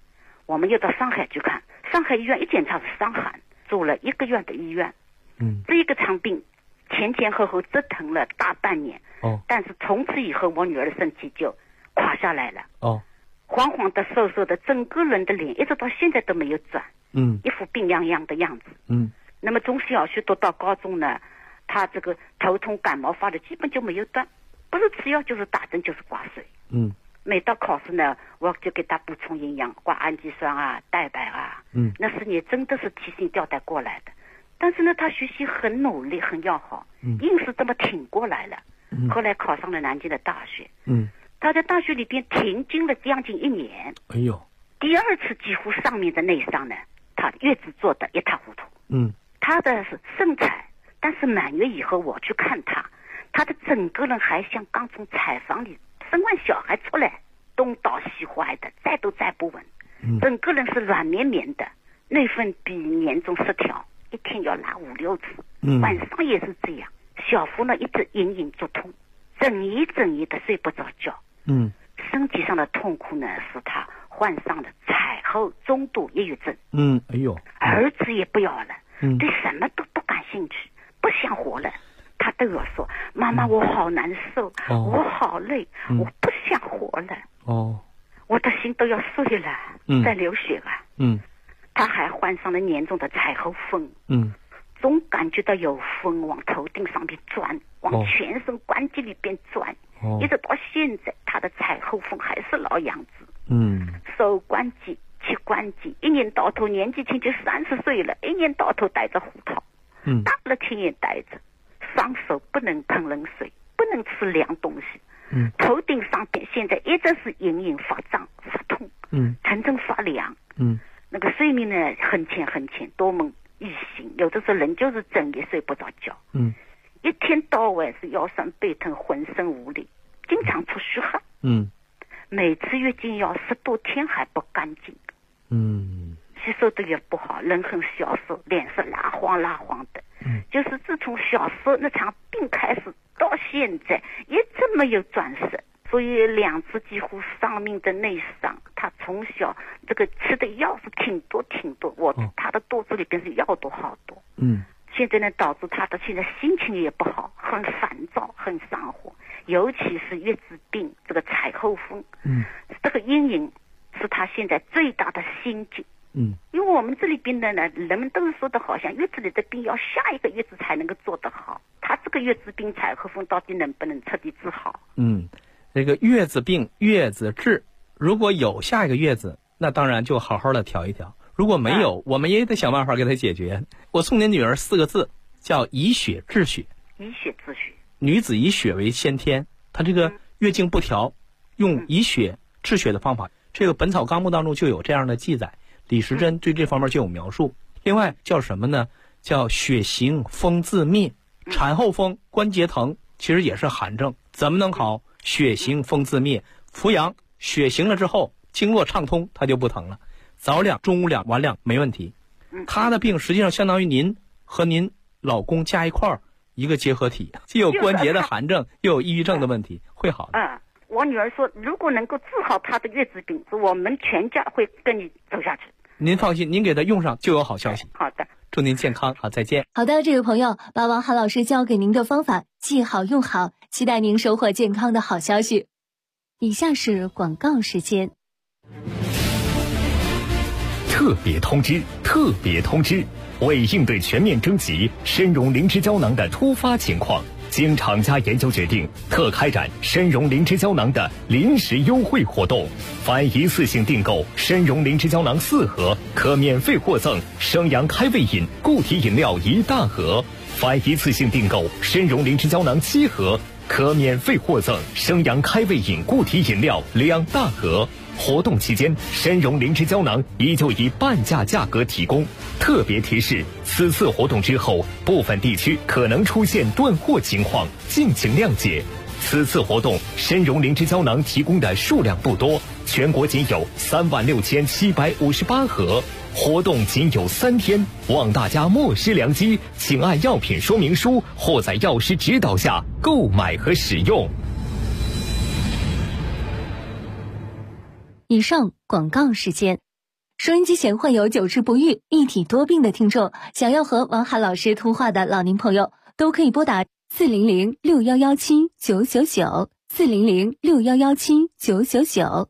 我们又到上海去看，上海医院一检查是伤寒，住了1个月的医院。这一个长病前后折腾了大半年。但是从此以后我女儿的身体就垮下来了。黄黄的瘦瘦的，整个人的脸一直到现在都没有转。一副病殃殃的样子。那么从小学读到高中呢，他这个头痛感冒发的基本就没有断，不是吃药就是打针就是挂水。每到考试呢，我就给他补充营养，挂氨基酸啊、蛋白啊。那4年真的是提心吊胆过来的。但是呢，他学习很努力，很要好，硬是这么挺过来了。后来考上了南京的大学。他在大学里边停经了将近1年。 哎呦！ 第2次几乎上面的内伤呢，他月子做的一塌糊涂。他的是身材，但是满月以后我去看他的整个人还像刚从产房里生完小孩出来，东倒西歪的，站都站不稳。整个人是软绵绵的，内分泌严重失调，一天要拉5-6次。晚上也是这样，小腹呢一直隐隐作痛，整夜的睡不着觉。身体上的痛苦呢，使他患上了产后中度抑郁症。 哎呦！ 儿子也不要了，对什么都不感兴趣，不想活了。他对我说：“妈妈，我好难受，我好累，我不想活了。”我的心都要碎了，在流血啊。他还患上了严重的产后风。总感觉到有风往头顶上面钻，往全身关节里边钻。一直到现在，他的产后风还是老样子。手关节、膝关节，一年到头年纪轻就30岁了，一年到头戴着胡桃。大了天也戴着，双手不能碰冷水，不能吃凉东西。头顶上边现在一直是隐隐发胀、发痛。层层发凉。那个睡眠呢很浅，多梦易醒，有的时候人就是整夜睡不着觉。一天到晚是腰酸背疼，浑身无力，经常出虚汗。每次月经要10多天还不干净。吸收的也不好，人很消瘦，脸色蜡黄的。就是自从小时候那场病开始到现在一直没有转色，所以2次几乎丧命的内伤。他从小这个吃的药是挺多，他的肚子里边是药多好多。现在呢，导致他的现在心情也不好，很烦躁，很上火，尤其是月子病这个产后风。这个阴影是他现在最大的心境。因为我们这里边的呢，人们都是说的好像月子里的病要下一个月子才能够做得好，他这个月子病产后风到底能不能彻底治好？ 这个月子病月子治，如果有下一个月子，那当然就好好的调一调。如果没有，我们也得想办法给他解决。我送您女儿4个字，叫以血治血。 以血治血， 女子以血为先天，她这个月经不调，用以血治血的方法，这个《本草纲目》当中就有这样的记载，李时珍对这方面就有描述。另外叫什么呢？叫血行风自灭。产后风关节疼其实也是寒症，怎么能好？血行风自灭，服阳血行了之后，经络畅通，它就不疼了。早两、中午两、晚两没问题。他的病实际上相当于您和您老公加一块儿一个结合体，既有关节的寒症，又有抑郁症的问题，会好的。 我女儿说，如果能够治好她的月子病，我们全家会跟你走下去。 您放心，您给她用上就有好消息。 好的， 祝您健康，好，再见。 好的，这位朋友，把王涵老师教给您的方法记好用好，期待您收获健康的好消息。以下是广告时间。 特别通知！为应对全面征集参茸灵芝胶囊的突发情况，经厂家研究决定，特开展参茸灵芝胶囊的临时优惠活动。凡一次性订购参茸灵芝胶囊4盒，可免费获赠生阳开胃饮固体饮料1大盒；凡一次性订购参茸灵芝胶囊7盒，可免费获赠生阳开胃饮固体饮料2大盒。活动期间，参茸灵芝胶囊依旧以半价价格提供。特别提示：此次活动之后，部分地区可能出现断货情况，敬请谅解。此次活动，参茸灵芝胶囊提供的数量不多，全国仅有36758盒。活动仅有3天，望大家莫失良机，请按药品说明书或在药师指导下购买和使用。 以上广告时间。 收音机前患有久治不愈、一体多病的听众，想要和王涵老师通话的老年朋友，都可以拨打400-6117-999。400-6117-999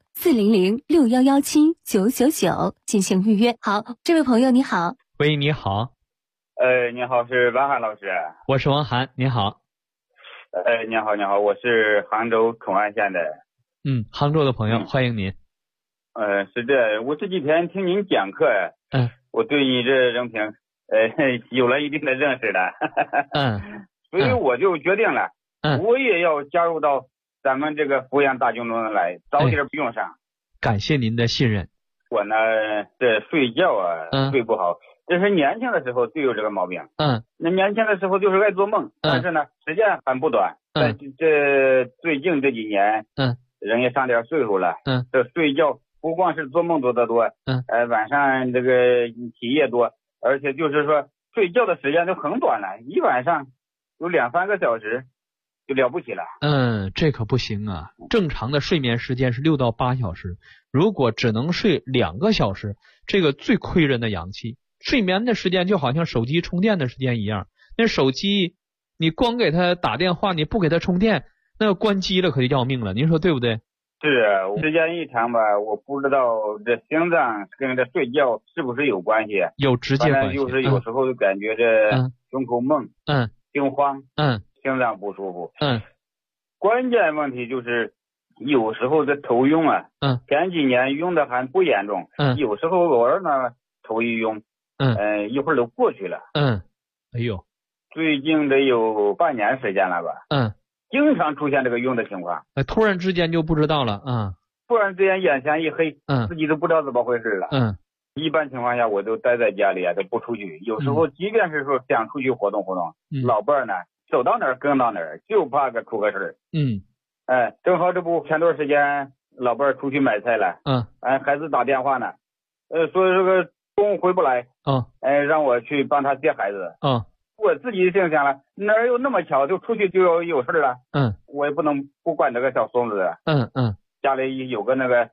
400-6117-999进行预约。好，这位朋友你好。 喂，你好。 你好，是王涵老师。 我是王涵，你好。 你好，我是杭州崇安县的。 杭州的朋友，欢迎您。 是这，我这几天听您讲课，我对你这人品，有了一定的认识了。所以我就决定了，我也要加入到咱们这个阜阳大军中来，早点用上。 感谢您的信任。 我呢，这睡觉睡不好，这是年轻的时候就有这个毛病。那年轻的时候就是爱做梦，但是呢，时间很不短。这最近这几年，人也上点岁数了，这睡觉不光是做梦做得多，晚上这个起夜多，而且就是说睡觉的时间都很短了，一晚上有2-3个小时。就了不起了。 这可不行啊！正常的睡眠时间是6到8小时，如果只能睡2个小时，这个最亏人的阳气。睡眠的时间就好像手机充电的时间一样，那手机你光给它打电话，你不给它充电，那关机了可就要命了。您说对不对？ 是，时间一长吧，我不知道这心脏跟这睡觉是不是有关系？ 有直接关系。 就是有时候就感觉这胸口闷，心慌，心脏不舒服。关键问题就是有时候这头晕啊，前几年晕的还不严重，有时候偶尔呢头一晕，一会儿都过去了。 哎呦， 最近得有半年时间了吧。经常出现这个晕的情况。 突然之间就不知道了。 突然之间眼前一黑，自己都不知道怎么回事了。一般情况下我都待在家里都不出去，有时候即便是说想出去活动活动，老伴儿呢走到哪儿跟到哪儿，就怕出个事儿。正好这不前段时间老伴儿出去买菜了，孩子打电话呢，说这个中午回不来，让我去帮他接孩子。我自己心想了，哪有那么巧就出去就要有事了？我也不能不管这个小孙子。家里有个那个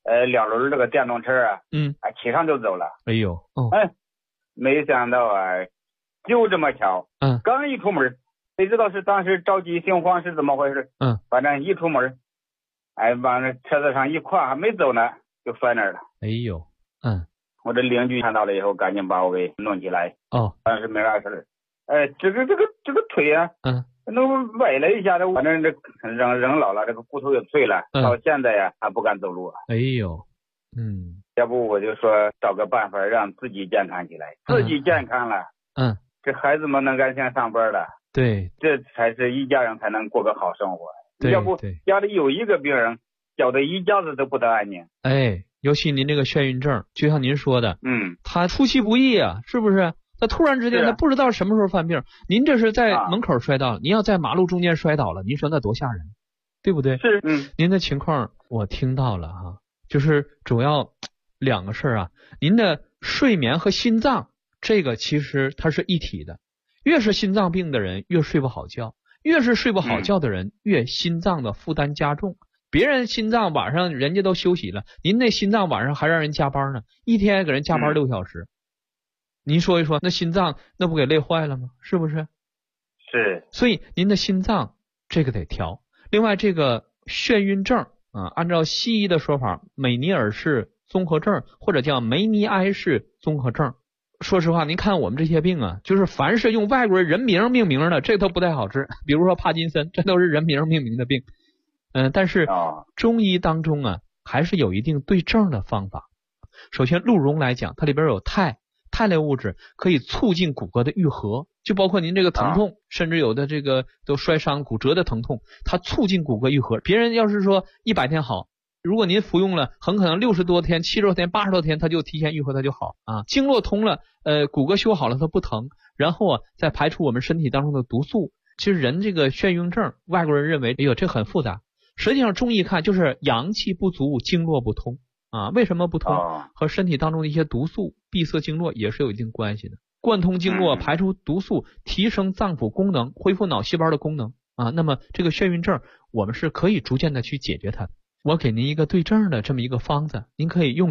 2轮这个电动车骑上就走了。 哎呦， 没想到就这么巧，刚一出门。谁知道是当时着急心慌是怎么回事？反正一出门，往那车子上一跨，还没走呢，就摔那儿了。 哎呦， 我这邻居看到了以后，赶紧把我给弄起来。但是没啥事。这个腿那崴了一下子，反正这人老了，这个骨头也脆了，到现在还不敢走路。 哎呦， 要不我就说找个办法让自己健康起来，自己健康了，这孩子们能安心上班了。 对， 这才是一家人才能过个好生活。要不家里有一个病人，搅得一家子都不得安宁。 尤其您这个眩晕症，就像您说的，他出其不意啊，是不是？他突然之间他不知道什么时候犯病。您这是在门口摔倒了，您要在马路中间摔倒了，您说那多吓人，对不对？ 是， 您的情况我听到了就是主要2个事儿您的睡眠和心脏这个其实它是一体的。越是心脏病的人越睡不好觉，越是睡不好觉的人越心脏的负担加重。别人心脏晚上人家都休息了，您那心脏晚上还让人加班呢，一天给人加班6小时。您说一说，那心脏那不给累坏了吗？是不是？ 是。 所以您的心脏这个得调。另外这个眩晕症按照西医的说法，美尼尔氏综合症或者叫梅尼埃氏综合症。说实话，您看我们这些病就是凡是用外国人名命名的，这都不太好治。比如说帕金森，这都是人名命名的病。但是中医当中还是有一定对症的方法。首先鹿茸来讲，它里边有肽类物质，可以促进骨骼的愈合，就包括您这个疼痛，甚至有的这个都摔伤骨折的疼痛，它促进骨骼愈合。别人要是说100天好，如果您服用了，很可能60多天、70多天、80多天，它就提前愈合，它就好经络通了，骨骼修好了，它不疼，然后再排出我们身体当中的毒素。其实人这个眩晕症，外国人认为这很复杂，实际上中医看就是阳气不足，经络不通为什么不通？和身体当中的一些毒素闭塞经络也是有一定关系的。贯通经络，排出毒素，提升脏腑功能，恢复脑细胞的功能那么这个眩晕症我们是可以逐渐的去解决它的。我给您一个对症的这么一个方子，您可以用一用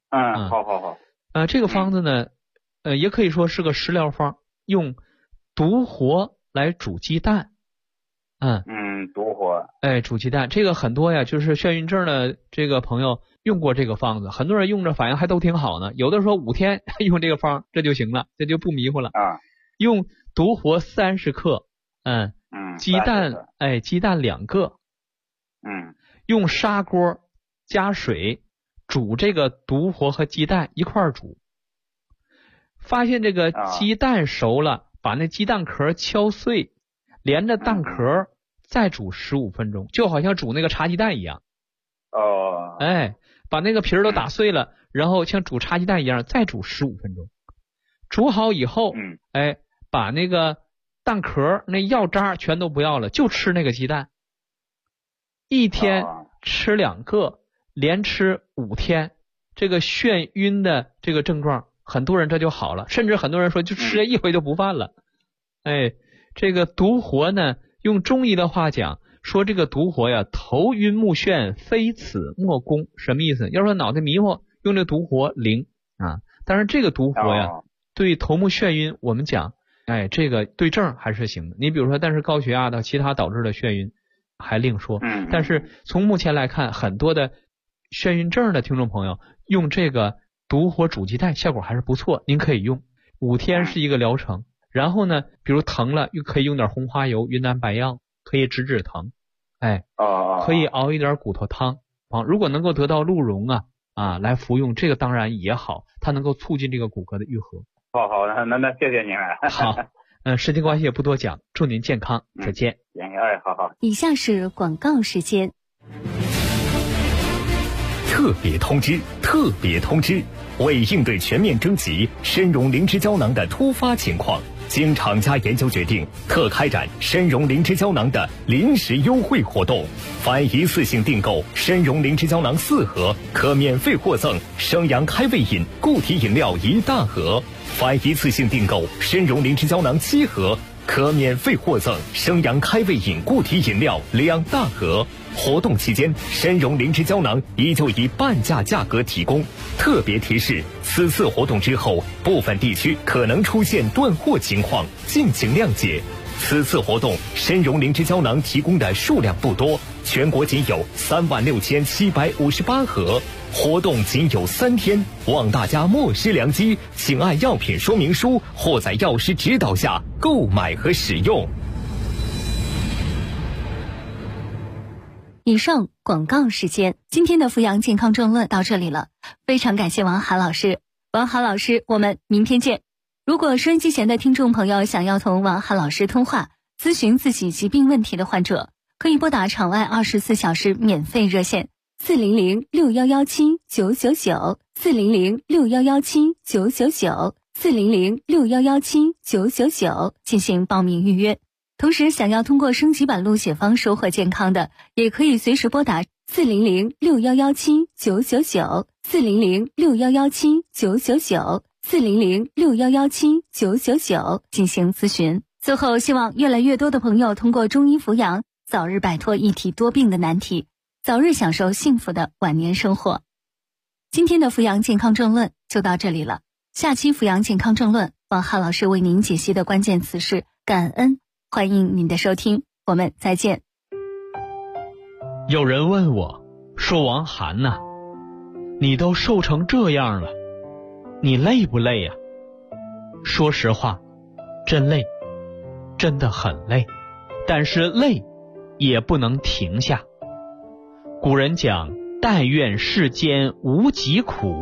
好。 这个方子呢，也可以说是个食疗方，用独活来煮鸡蛋。 独活。 煮鸡蛋，这个很多呀，就是眩晕症的这个朋友用过这个方子，很多人用着反应还都挺好呢。有的说5天用这个方这就行了，这就不迷糊了。用独活30克，鸡蛋2个，用砂锅加水煮这个独活和鸡蛋一块煮，发现这个鸡蛋熟了，把那鸡蛋壳敲碎，连着蛋壳再煮15分钟，就好像煮那个茶鸡蛋一样。把那个皮儿都打碎了，然后像煮茶鸡蛋一样再煮15分钟。煮好以后，把那个蛋壳那药渣全都不要了，就吃那个鸡蛋。一天吃2个，连吃5天，这个眩晕的这个症状，很多人这就好了，甚至很多人说就吃一回就不犯了。这个独活呢，用中医的话讲，说这个独活呀，头晕目眩，非此莫攻。什么意思？要说脑袋迷糊，用这独活灵啊。但是这个独活呀，对头目眩晕，我们讲，这个对症还是行的。你比如说，但是高血压的其他导致的眩晕还另说。但是从目前来看，很多的眩晕症的听众朋友用这个独活煮鸡蛋效果还是不错，您可以用5天是一个疗程。然后呢，比如疼了，又可以用点红花油、云南白药，可以止疼。可以熬一点骨头汤。如果能够得到鹿茸来服用，这个当然也好，它能够促进这个骨骼的愈合。 好，那谢谢您了。 好，时间关系也不多讲，祝您健康，再见。 好。 以下是广告时间。 特别通知！为应对全面征集参茸灵芝胶囊的突发情况，经厂家研究决定，特开展参茸灵芝胶囊的临时优惠活动。凡一次性订购参茸灵芝胶囊4盒，可免费获赠生阳开胃饮固体饮料1大盒；凡一次性订购参茸灵芝胶囊7盒，可免费获赠生阳开胃饮固体饮料2大盒。活动期间，参茸灵芝胶囊依旧以半价价格提供。特别提示：此次活动之后，部分地区可能出现断货情况，敬请谅解。此次活动，参茸灵芝胶囊提供的数量不多，全国仅有36758盒，活动仅有3天，望大家莫失良机，请按药品说明书或在药师指导下购买和使用。 以上广告时间，今天的阜阳健康政论到这里了，非常感谢王涵老师。王涵老师，我们明天见。如果收音机前的听众朋友想要同王涵老师通话，咨询自己疾病问题的患者，可以拨打场外24小时免费热线400-6117-999，400-6117-999，400-6117-999进行报名预约。同时，想要通过升级版录写方收获健康的，也可以随时拨打400-6117-999，400-6117-999，400-6117-999进行咨询。最后，希望越来越多的朋友通过中医扶阳，早日摆脱一体多病的难题，早日享受幸福的晚年生活。今天的阜阳健康政论就到这里了，下期阜阳健康政论，王涵老师为您解析的关键词是感恩。欢迎您的收听，我们再见。 有人问我说，王涵呐，你都瘦成这样了，你累不累呀？说实话，真累，真的很累，但是累也不能停下。古人讲，但愿世间无疾苦。